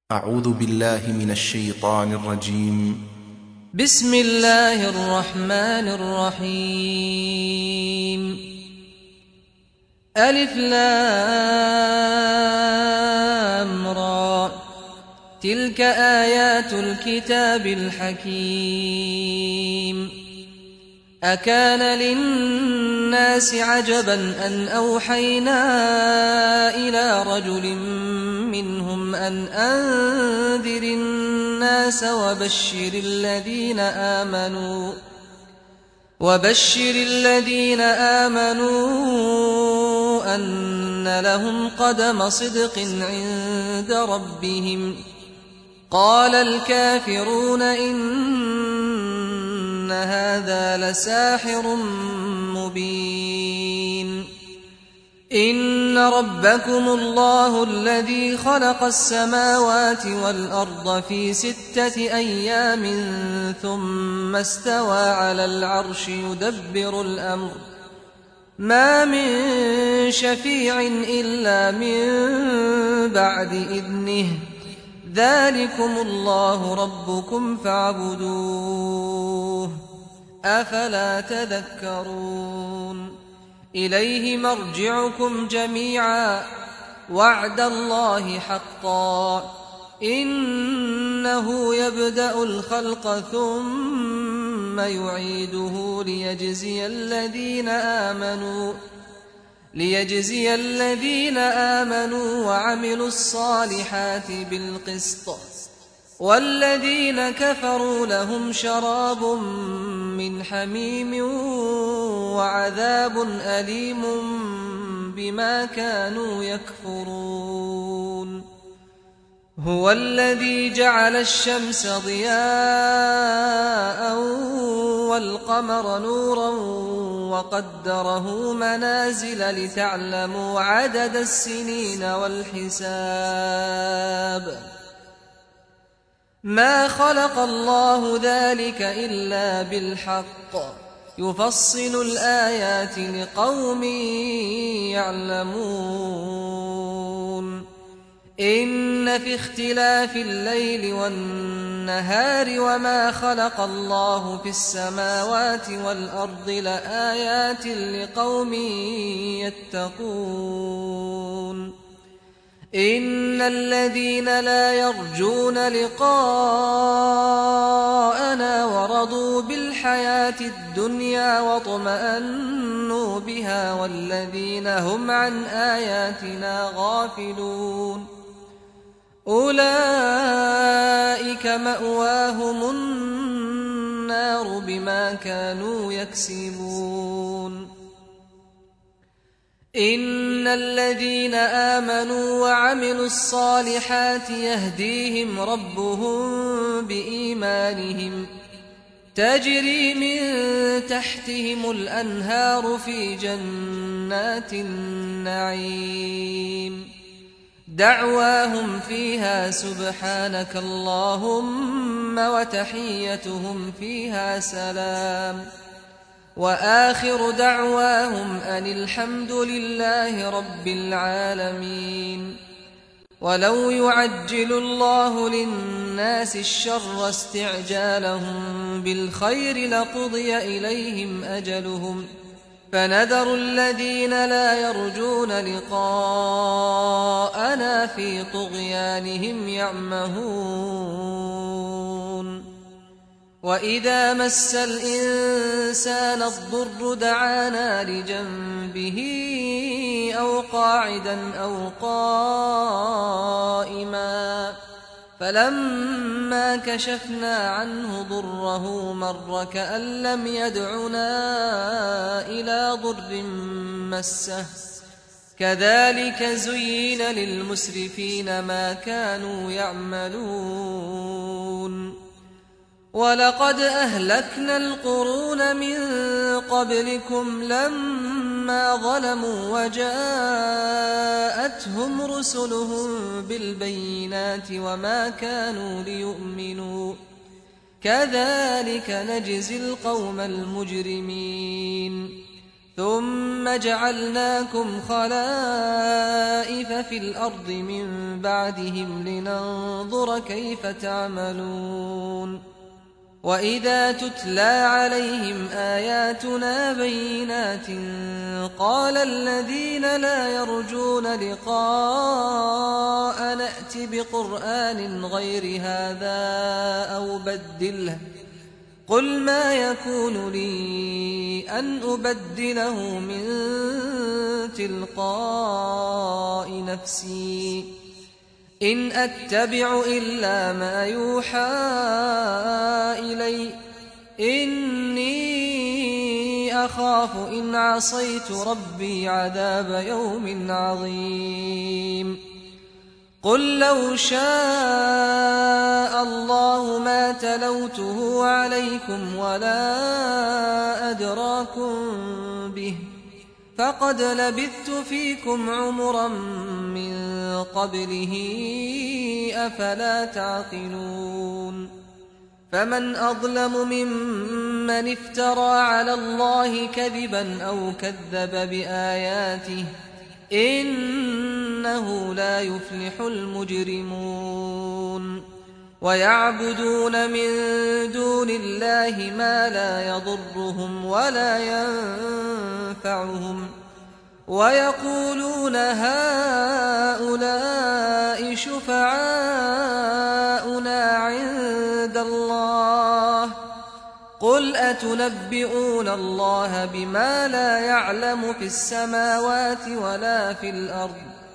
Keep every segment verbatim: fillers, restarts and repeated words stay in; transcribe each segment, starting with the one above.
أعوذ بالله من الشيطان الرجيم. بسم الله الرحمن الرحيم. ألف لام را، تلك آيات الكتاب الحكيم. أكان للناس عجبا أن أوحينا إلى رجل منهم أن أنذر الناس وبشر الذين آمنوا وبشر الذين آمنوا أن لهم قدم صدق عند ربهم. قال الكافرون إن هذا لساحر مبين. إن ربكم الله الذي خلق السماوات والأرض في ستة أيام ثم استوى على العرش يدبر الأمر، ما من شفيع إلا من بعد إذنه، ذلكم الله ربكم فاعبدوه، أفلا تذكرون. إليه مرجعكم جميعا، وعد الله حقا، إنه يبدأ الخلق ثم يعيده ليجزي الذين آمنوا ليجزي الذين آمنوا وعملوا الصالحات بالقسط، والذين كفروا لهم شراب من حميم وعذاب أليم بما كانوا يكفرون. هو الذي جعل الشمس ضياء والقمر نورا وقدره منازل لتعلموا عدد السنين والحساب، ما خلق الله ذلك إلا بالحق، يفصل الآيات لقوم يعلمون. إن في اختلاف الليل والنهار وما خلق الله في السماوات والأرض لآيات لقوم يتقون. إن الذين لا يرجون لقاءنا ورضوا بالحياة الدنيا واطمأنوا بها والذين هم عن آياتنا غافلون، أولئك مأواهم النار بما كانوا يكسبون. إن الذين آمنوا وعملوا الصالحات يهديهم ربهم بإيمانهم، تجري من تحتهم الأنهار في جنات النعيم، دعواهم فيها سبحانك اللهم وتحيتهم فيها سلام، وآخر دعواهم أن الحمد لله رب العالمين. ولو يعجل الله للناس الشر استعجالهم بالخير لقضي إليهم أجلهم، فنذر الذين لا يرجون لقاءنا في طغيانهم يعمهون. وإذا مس الإنسان الضر دعانا لجنبه أو قاعدا أو قائما، فلما كشفنا عنه ضره مر كأن لم يدعنا إلى ضر مسه، كذلك زين للمسرفين ما كانوا يعملون. ولقد أهلكنا القرون من قبلكم لما ظلموا وجاءتهم رسلهم بالبينات وما كانوا ليؤمنوا، كذلك نجزي القوم المجرمين. ثم جعلناكم خلائف في الأرض من بعدهم لننظر كيف تعملون وإذا تتلى عليهم آياتنا بينات قال الذين لا يرجون لقاء نأت بقرآن غير هذا أو بدله قل ما يكون لي أن أبدله من تلقاء نفسي إن أتبع إلا ما يوحى إلي إني أخاف إن عصيت ربي عذاب يوم عظيم قل لو شاء الله ما تلوته عليكم ولا أدراكم به فقد لبثت فيكم عمرا من قبله أفلا تعقلون فمن أظلم ممن افترى على الله كذبا أو كذب بآياته إنه لا يفلح المجرمون ويعبدون من دون الله ما لا يضرهم ولا ينفعهم ويقولون هؤلاء شفعاؤنا عند الله قل أتنبئون الله بما لا يعلم في السماوات ولا في الأرض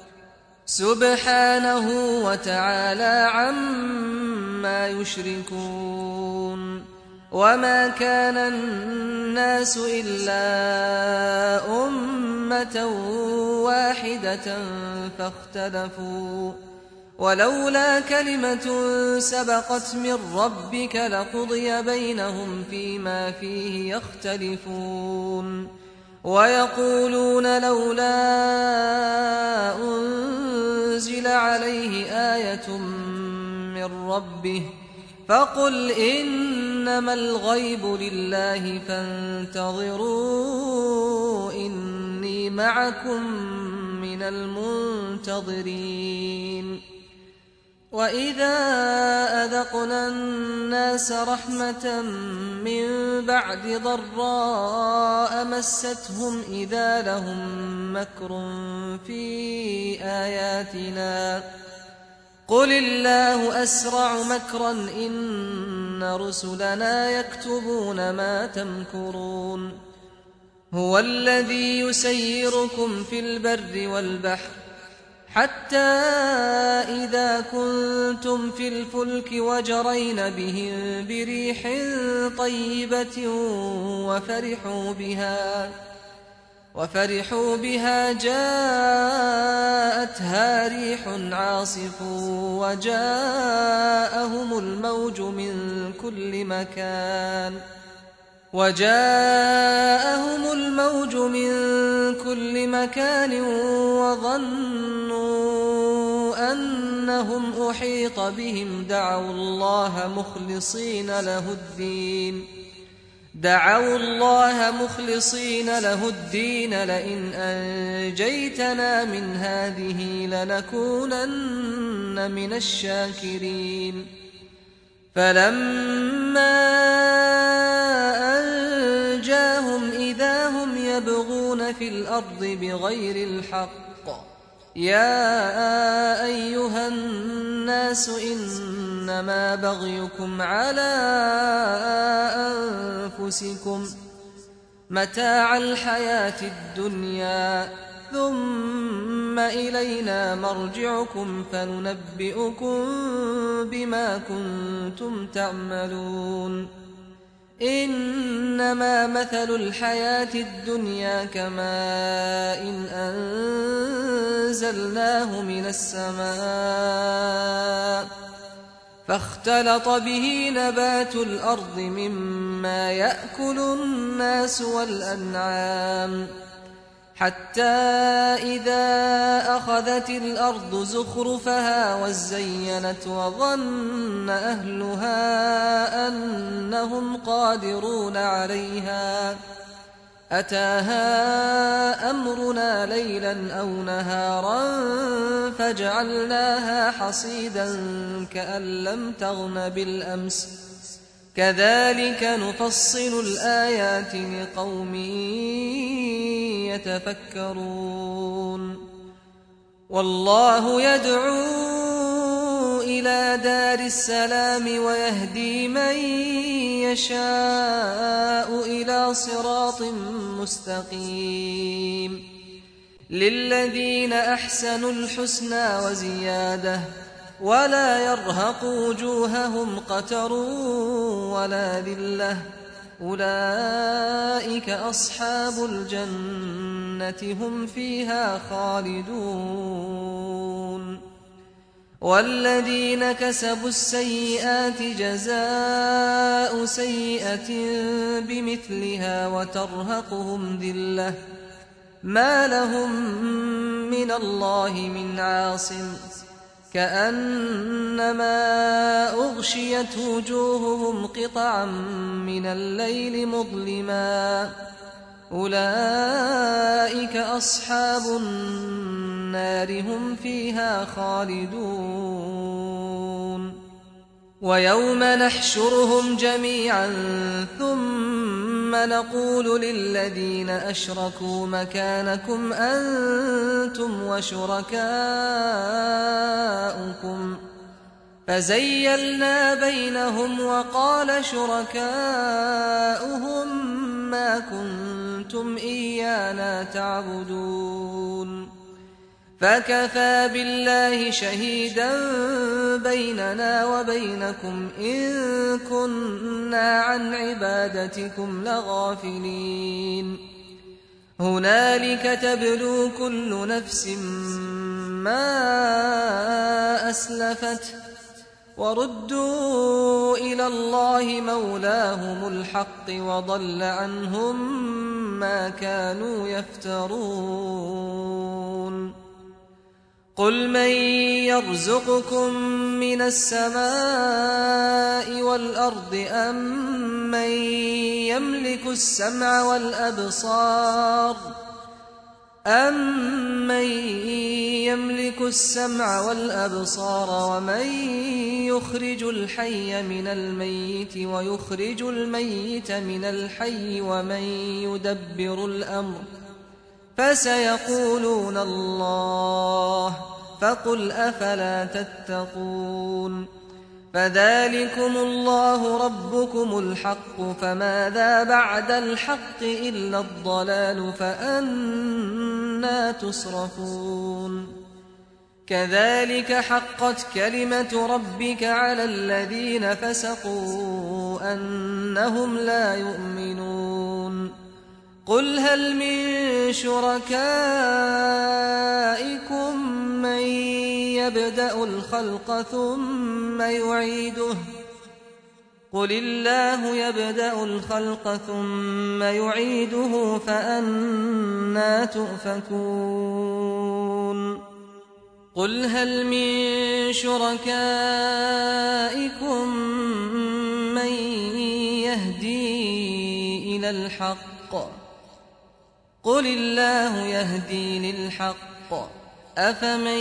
سبحانه وتعالى عما يشركون وما كان الناس إلا أمة واحدة فاختلفوا ولولا كلمة سبقت من ربك لقضي بينهم فيما فيه يختلفون ويقولون لولا أنزل عليه آية من ربه فقل إنما الغيب لله فانتظروا إني معكم من المنتظرين وإذا أذقنا الناس رحمة من بعد ضراء مستهم إذا لهم مكر في آياتنا قل الله أسرع مكرا إن رسلنا يكتبون ما تمكرون هو الذي يسيركم في البر والبحر حتى إذا كنتم في الفلك وجرين بهم بريح طيبة وفرحوا بها وفرحوا بها جاءتها ريح عاصف وجاءهم الموج من كل مكان وجاءهم الموج من كل مكان وظنوا أنهم أحيط بهم دعوا الله مخلصين له الدين دعوا الله مخلصين له الدين لئن أنجيتنا من هذه لنكونن من الشاكرين فلما أنجاهم إذا هم يبغون في الأرض بغير الحق يا أيها الناس إنما بغيكم على أنفسكم متاع الحياة الدنيا ثم إلينا مرجعكم فننبئكم بما كنتم تعملون إنما مثل الحياة الدنيا كماء إن أنزلناه من السماء فاختلط به نبات الأرض مما يأكل الناس والأنعام حتى إذا أخذت الأرض زخرفها وزينت وظن أهلها أنهم قادرون عليها أتاها أمرنا ليلا أو نهارا فجعلناها حصيدا كأن لم تغن بالأمس كذلك نفصل الآيات لقوم يتفكرون والله يدعو إلى دار السلام ويهدي من يشاء إلى صراط مستقيم للذين أحسنوا الحسنى وزيادة ولا يرهق وجوههم قتر ولا ذلة أولئك أصحاب الجنة هم فيها خالدون والذين كسبوا السيئات جزاء سيئة بمثلها وترهقهم ذلة ما لهم من الله من عاصم كأنما أغشيت وجوههم قطعا من الليل مظلما أولئك أصحاب النار هم فيها خالدون ويوم نحشرهم جميعا ثم نقول للذين أشركوا مكانكم أنتم وشركاؤكم فزيلنا بينهم وقال شركاؤهم ما كنتم إيانا تعبدون فكفى بالله شهيدا بيننا وبينكم إن كنا عن عبادتكم لغافلين هنالك تبلو كل نفس ما أسلفت وردوا إلى الله مولاهم الحق وضل عنهم ما كانوا يفترون قل من يرزقكم من السماء والأرض أم من يملك السمع والأبصار أَمَّن يَمْلِكُ السَّمْعَ وَالْأَبْصَارَ وَمَن يُخْرِجُ الْحَيَّ مِنَ الْمَيِّتِ وَيُخْرِجُ الْمَيِّتَ مِنَ الْحَيِّ وَمَن يُدَبِّرُ الْأَمْرَ فَسَيَقُولُونَ اللَّهُ فَقُلْ أَفَلَا تَتَّقُونَ فذلكم الله ربكم الحق فماذا بعد الحق إلا الضلال فأنى تصرفون كذلك حقت كلمة ربك على الذين فسقوا أنهم لا يؤمنون قل هل من شركائكم من يبدأ الخلق ثم يعيده قل الله يبدأ الخلق ثم يعيده فأنى تؤفكون قل هل من شركائكم من يهدي إلى الحق قل الله يهدي للحق أفمن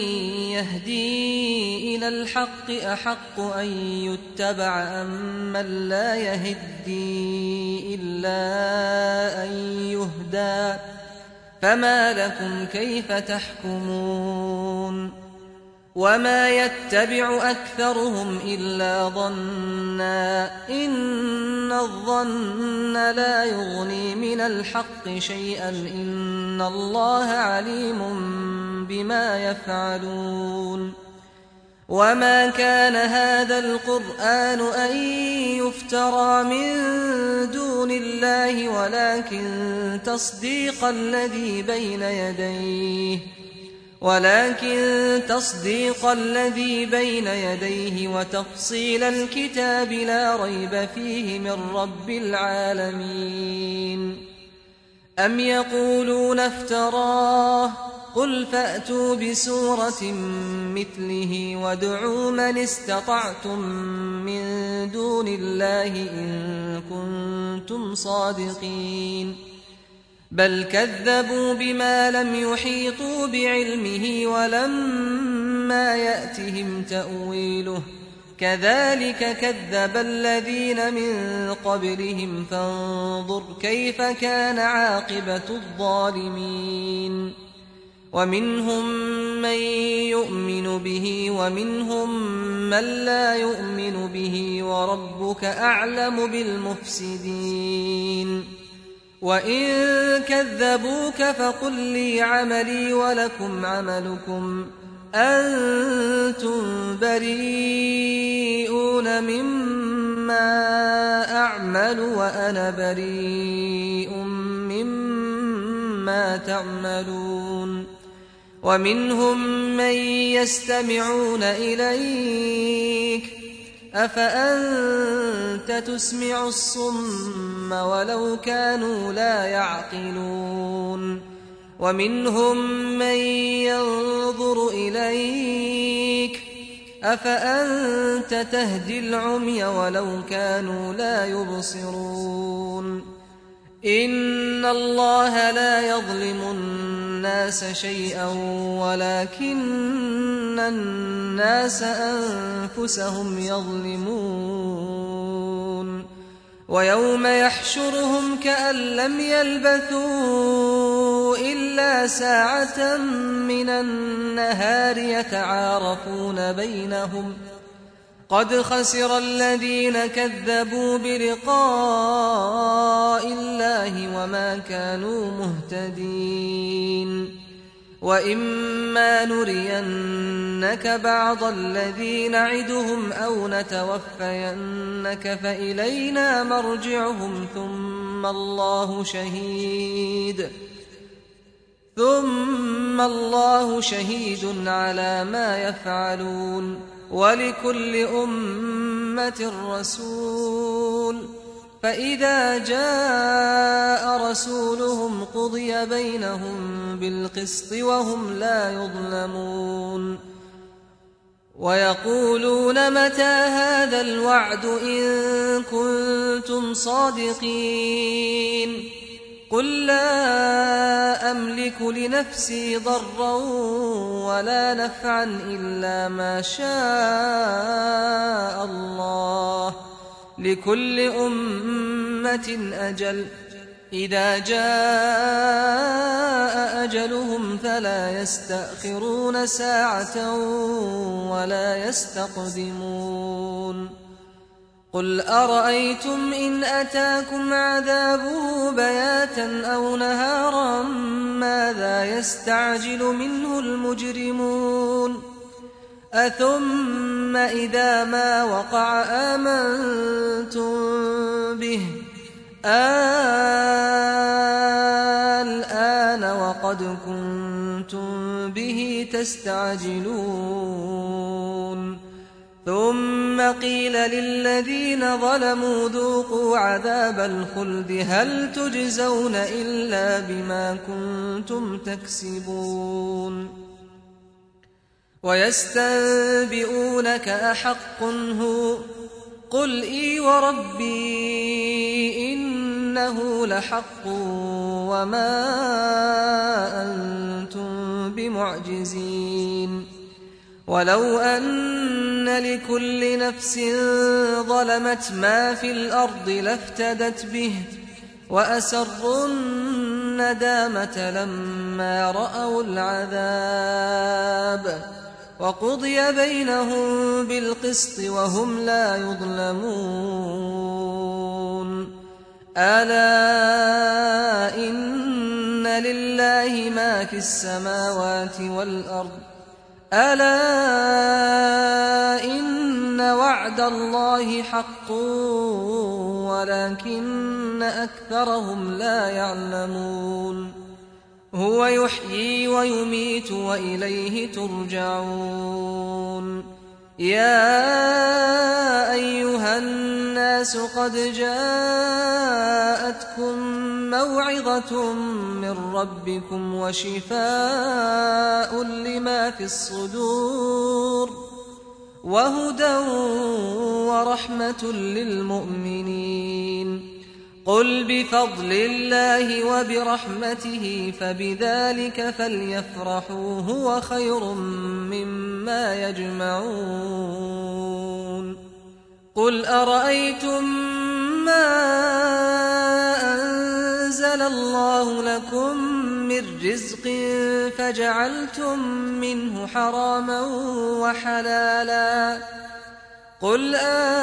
يهدي إلى الحق أحق أن يتبع أم من لا يهدي إلا أن يهدى فما لكم كيف تحكمون وما يتبع أكثرهم إلا ظنا إن الظن لا يغني من الحق شيئا إن الله عليم بما يفعلون وما كان هذا القرآن أن يفترى من دون الله ولكن تصديق الذي بين يديه ولكن تصديق الذي بين يديه وتفصيل الكتاب لا ريب فيه من رب العالمين أم يقولون افتراه قل فأتوا بسورة مثله وادعوا من استطعتم من دون الله إن كنتم صادقين بل كذبوا بما لم يحيطوا بعلمه ولما يأتهم تأويله كذلك كذب الذين من قبلهم فانظر كيف كان عاقبة الظالمين ومنهم من يؤمن به ومنهم من لا يؤمن به وربك أعلم بالمفسدين وإن كذبوك فقل لي عملي ولكم عملكم أنتم بريئون مما أعمل وأنا بريء مما تعملون ومنهم من يستمعون إليك أفأنت تسمع الصم ولو كانوا لا يعقلون ومنهم من ينظر إليك أفأنت تهدي العمي ولو كانوا لا يبصرون إن الله لا يظلم الناس شيئا ولكن الناس أنفسهم يظلمون ويوم يحشرهم كأن لم يلبثوا إلا ساعة من النهار يتعارفون بينهم قد خسر الذين كذبوا بلقاء الله وما كانوا مهتدين وإما نرينك بعض الذي نعدهم أو نتوفينك فإلينا مرجعهم ثم الله شهيد ثم الله شهيد على ما يفعلون ولكل أمة رسول فإذا جاء رسولهم قضي بينهم بالقسط وهم لا يظلمون ويقولون متى هذا الوعد إن كنتم صادقين قل لا أملك لنفسي ضرا ولا نفعا إلا ما شاء الله لكل أمة أجل إذا جاء أجلهم فلا يستأخرون ساعة ولا يستقدمون قل أرأيتم إن أتاكم عذابه بياتا أو نهارا ماذا يستعجل منه المجرمون أثم إذا ما وقع آمنتم به الآن وقد كنتم به تستعجلون ثم قيل للذين ظلموا ذوقوا عذاب الخلد هل تجزون إلا بما كنتم تكسبون ويستنبئونك أحق هو قل إي وربي إنه لحق وما أنتم بمعجزين ولو أن لكل نفس ظلمت ما في الأرض لافتدت به وأسروا الندامة لما رأوا العذاب وقضي بينهم بالقسط وهم لا يظلمون ألا إن لله ما في السماوات والأرض ألا إن وعد الله حق ولكن أكثرهم لا يعلمون هو يحيي ويميت وإليه ترجعون يا أيها الناس قد جاءتكم موعظة من ربكم وشفاء لما في الصدور وهدى ورحمة للمؤمنين قل بفضل الله وبرحمته فبذلك فليفرحوا هو خير مما يجمعون قل أرأيتم ما أنزل الله لكم من رزق فجعلتم منه حراما وحلالا قل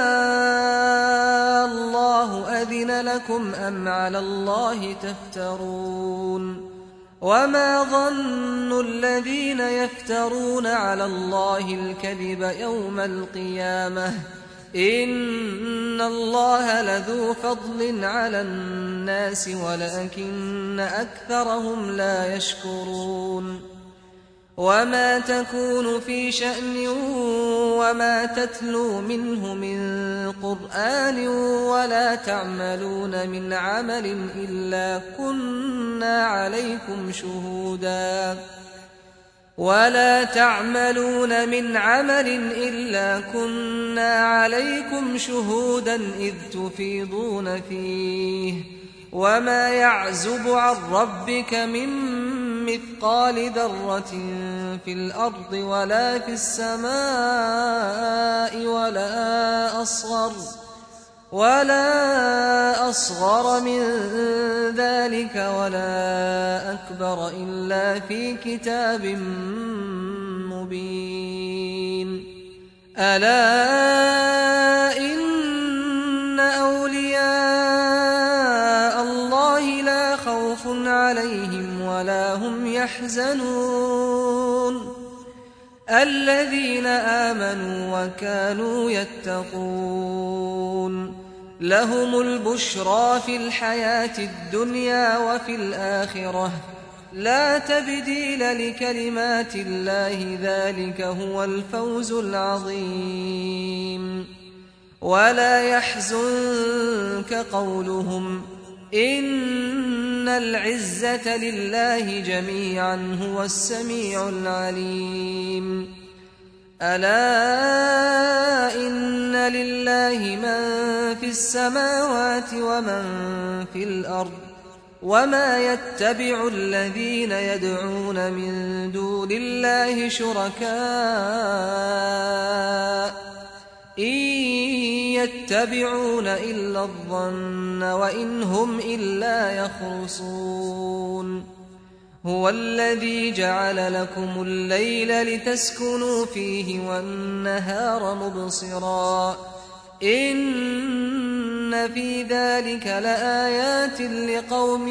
آه الله أذن لكم أم على الله تفترون وما ظن الذين يفترون على الله الكذب يوم القيامة إن الله لذو فضل على الناس ولكن أكثرهم لا يشكرون وما تكون في شأن وما تتلو منه من قرآن ولا تعملون من عمل إلا كنا عليكم شهودا ولا تعملون من عمل إلا كنا عليكم شهودا إذ تفيضون فيه وما يعزب عن ربك من مثقال ذرة في الأرض ولا في السماء ولا أصغر ولا أصغر من ذلك ولا أكبر إلا في كتاب مبين ألا إن أولياء الله لا خوف عليهم ولا هم يحزنون الذين آمنوا وكانوا يتقون لهم البشرى في الحياة الدنيا وفي الآخرة لا تبديل لكلمات الله ذلك هو الفوز العظيم ولا يحزنك قولهم إن العزة لله جميعا هو السميع العليم ألا إن لله من في السماوات ومن في الأرض وما يتبع الذين يدعون من دون الله شركاء إن يتبعون إلا الظن وإن هم إلا يخرصون هو الذي جعل لكم الليل لتسكنوا فيه والنهار مبصرا إن في ذلك لآيات لقوم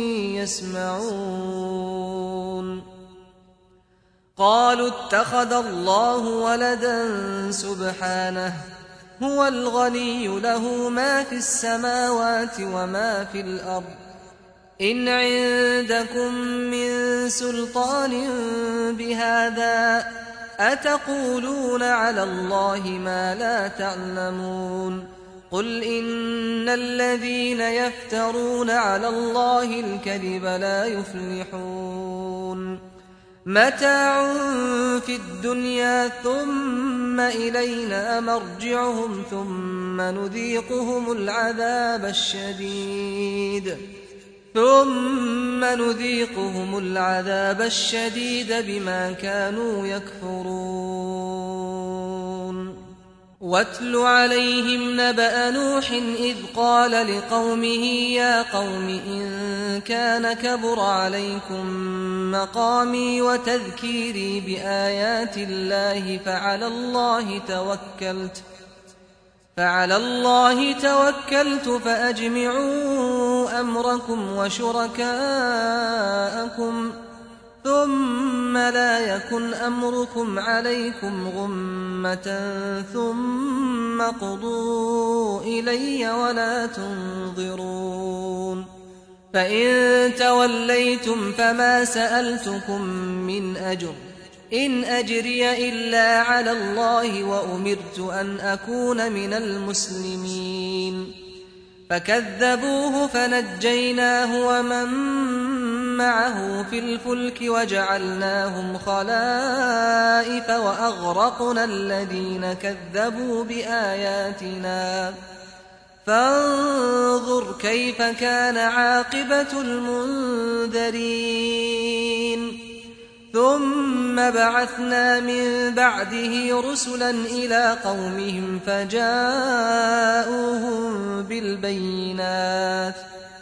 يسمعون قالوا اتخذ الله ولدا سبحانه هو الغني له ما في السماوات وما في الأرض إن عندكم من سلطان بهذا أتقولون على الله ما لا تعلمون قل إن الذين يفترون على الله الكذب لا يفلحون متاع في الدنيا ثم إلينا مرجعهم ثم نذيقهم العذاب الشديد ثم نذيقهم العذاب الشديد بما كانوا يكفرون واتل عليهم نبأ نوح إذ قال لقومه يا قوم إن كان كبر عليكم مقامي وتذكيري بآيات الله فعلى الله توكلت فعلى الله توكلت فأجمعوا أمركم وشركاءكم ثم لا يكن أمركم عليكم غمة ثم قضوا إلي ولا تنظرون فإن توليتم فما سألتكم من أجر إن أجري إلا على الله وأمرت أن أكون من المسلمين فكذبوه فنجيناه ومن معه في الفلك وجعلناهم خلائف وأغرقنا الذين كذبوا بآياتنا فانظر كيف كان عاقبة المنذرين ثم بعثنا من بعده رسلا إلى قومهم فجاءوهم بالبينات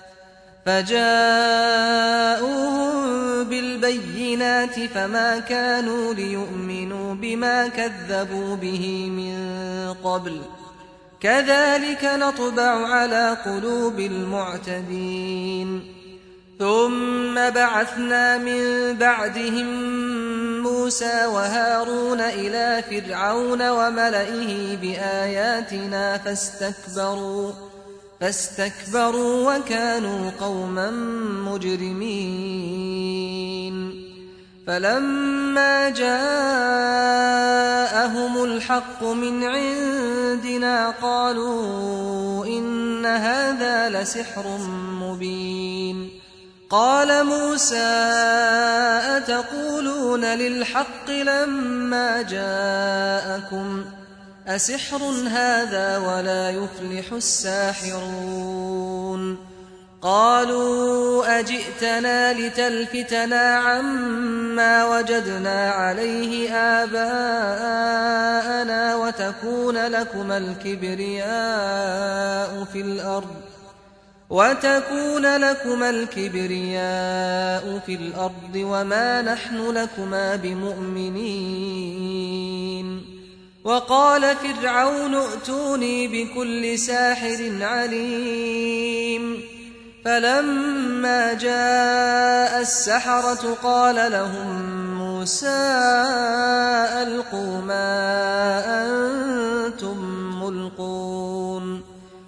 فجاءوهم بالبينات فما كانوا ليؤمنوا بما كذبوا به من قبل كذلك نطبع على قلوب المعتدين ثم بعثنا من بعدهم موسى وهارون إلى فرعون وملئه بآياتنا فاستكبروا فاستكبروا وكانوا قوما مجرمين فلما جاءهم الحق من عندنا قالوا إن هذا لسحر مبين قال موسى أتقولون للحق لما جاءكم أسحر هذا ولا يفلح الساحرون قالوا أجئتنا لتلفتنا عما وجدنا عليه آباءنا وتكون لكما الكبرياء في الأرض وتكون لكما الكبرياء في الأرض وما نحن لكما بمؤمنين وقال فرعون ائتوني بكل ساحر عليم فلما جاء السحرة قال لهم موسى ألقوا ما أنتم ملقون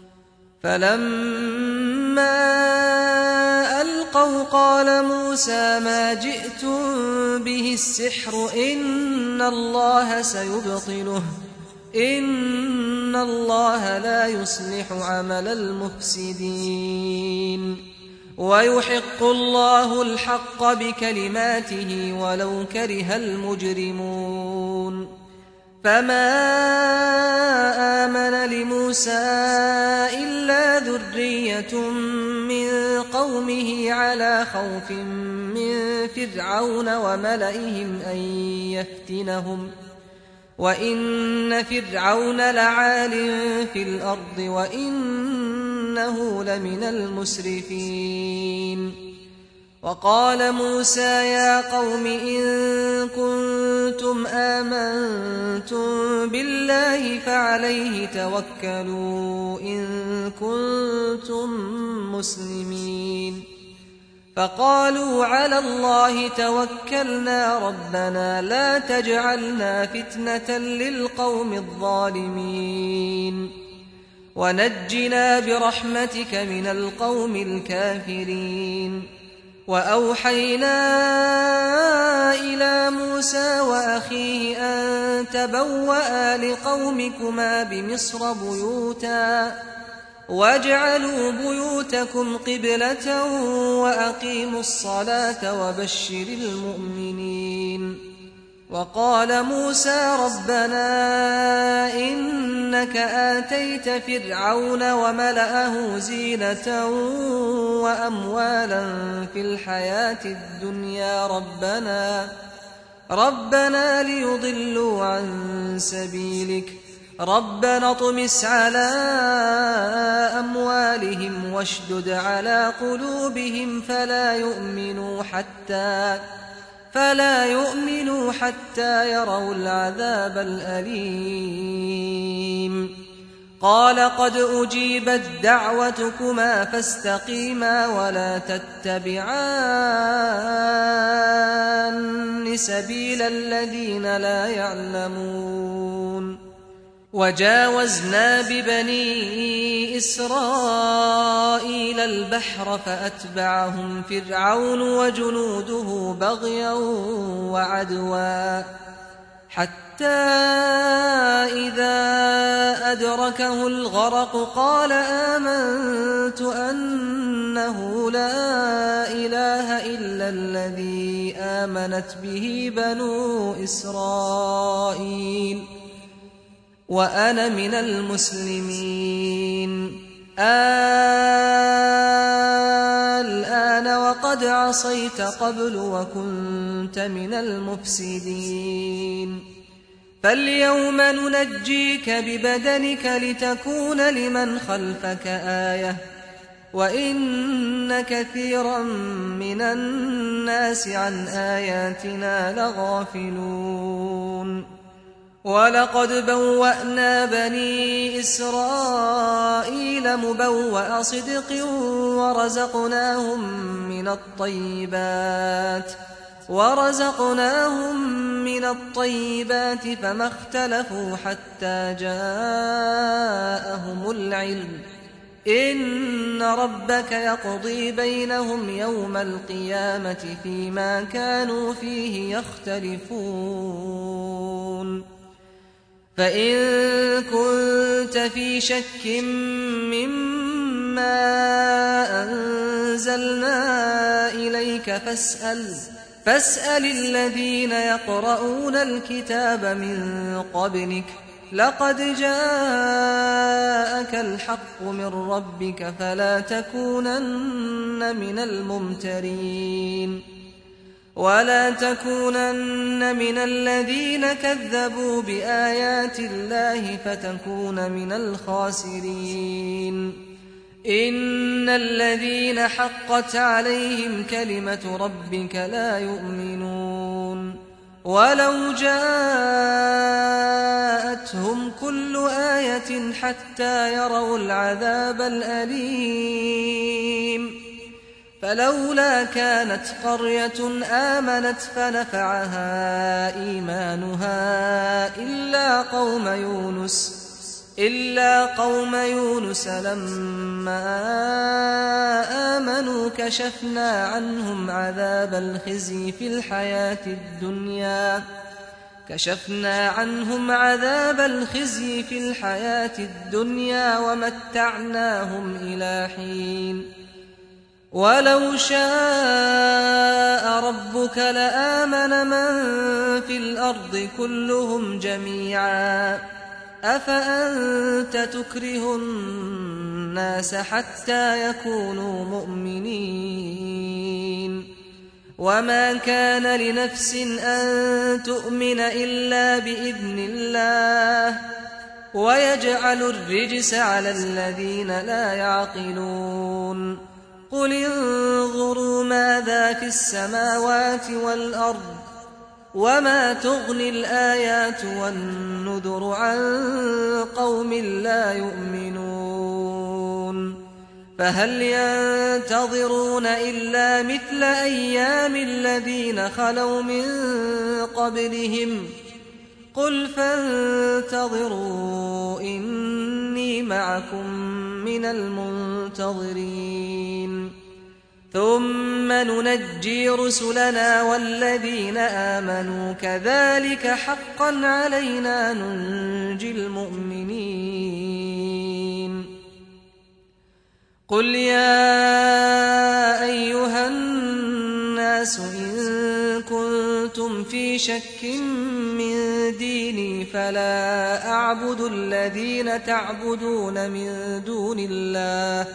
فلما ألقوا قال موسى ما جئتم به السحر إن الله سيبطله إن الله لا يصلح عمل المفسدين ويحق الله الحق بكلماته ولو كره المجرمون فما آمن لموسى إلا ذرية من قومه على خوف من فرعون وملئهم أن يفتنهم وإن فرعون لعال في الأرض وإنه لمن المسرفين وقال موسى يا قوم إن كنتم آمنتم بالله فعليه توكلوا إن كنتم مسلمين فقالوا على الله توكلنا ربنا لا تجعلنا فتنة للقوم الظالمين ونجنا برحمتك من القوم الكافرين وأوحينا إلى موسى وأخيه أن تبوأ لقومكما بمصر بيوتا واجعلوا بيوتكم قبلة وأقيموا الصلاة وبشر المؤمنين وقال موسى ربنا إنك آتيت فرعون وملأه زينة وأموالا في الحياة الدنيا ربنا ربنا ليضلوا عن سبيلك ربنا اطمس على أموالهم واشدد على قلوبهم فلا يؤمنوا حتى فلا يؤمنوا حتى يروا العذاب الأليم قال قد أجيبت دعوتكما فاستقيما ولا تتبعان سبيل الذين لا يعلمون وجاوزنا ببني إسرائيل البحر فأتبعهم فرعون وجنوده بغيا وعدوا حتى إذا أدركه الغرق قال آمنت أنه لا إله إلا الذي آمنت به بنو إسرائيل وأنا من المسلمين الآن وقد عصيت قبل وكنت من المفسدين فاليوم ننجيك ببدنك لتكون لمن خلفك آية وإن كثيرا من الناس عن آياتنا لغافلون ولقد بوأنا بني إسرائيل مبوأ صدق ورزقناهم من الطيبات ورزقناهم من الطيبات فما اختلفوا حتى جاءهم العلم إن ربك يقضي بينهم يوم القيامة فيما كانوا فيه يختلفون فإن كنت في شك مما أنزلنا إليك فاسأل فاسأل الذين يقرؤون الكتاب من قبلك لقد جاءك الحق من ربك فلا تكونن من الممترين ولا تكونن من الذين كذبوا بآيات الله فتكون من الخاسرين إن الذين حقت عليهم كلمة ربك لا يؤمنون ولو جاءتهم كل آية حتى يروا العذاب الأليم فلولا كانت قرية آمنت فنفعها إيمانها إلا قوم يونس إلا قوم يونس لما آمنوا كشفنا عنهم عذاب الخزي في الحياة الدنيا كشفنا عنهم عذاب الخزي في الحياة الدنيا ومتعناهم إلى حين ولو شاء ربك لآمن من في الأرض كلهم جميعا أفأنت تكره الناس حتى يكونوا مؤمنين وما كان لنفس أن تؤمن إلا بإذن الله ويجعل الرجس على الذين لا يعقلون قل انظروا ماذا في السماوات والأرض وما تغني الآيات والنذر عن قوم لا يؤمنون فهل ينتظرون إلا مثل أيام الذين خلوا من قبلهم قل فانتظروا إني معكم من المنتظرين ثم ننجي رسلنا والذين آمنوا كذلك حقا علينا ننجي المؤمنين قل يا أيها الناس إن كنتم في شك من ديني فلا أعبد الذين تعبدون من دون الله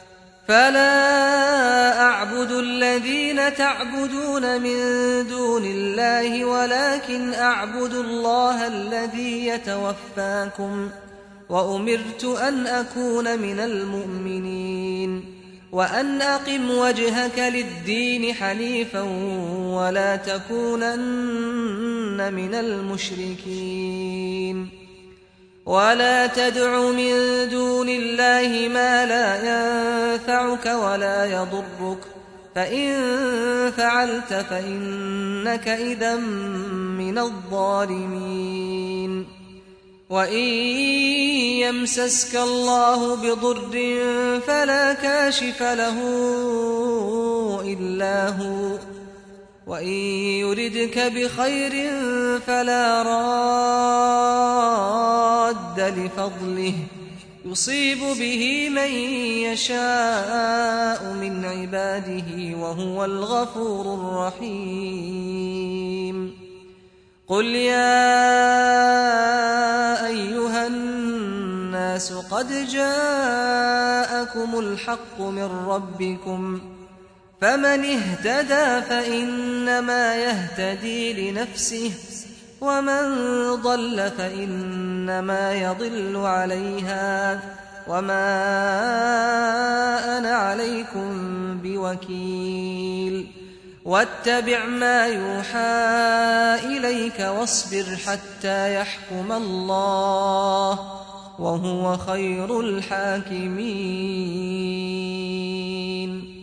فلا أعبد الذين تعبدون من دون الله ولكن أعبد الله الذي يتوفاكم وأمرت أن أكون من المؤمنين وأن أقم وجهك للدين حنيفا ولا تكونن من المشركين ولا تدع من دون الله ما لا ينفعك ولا يضرك فإن فعلت فإنك إذا من الظالمين وإن يمسسك الله بضر فلا كاشف له إلا هو وإن يردك بخير فلا راد لفضله يصيب به من يشاء من عباده وهو الغفور الرحيم قل يا أيها الناس الناس قد جاءكم الحق من ربكم فمن اهتدى فإنما يهتدي لنفسه ومن ضل فإنما يضل عليها وما أنا عليكم بوكيل واتبع ما يوحى إليك واصبر حتى يحكم الله وهو خير الحاكمين.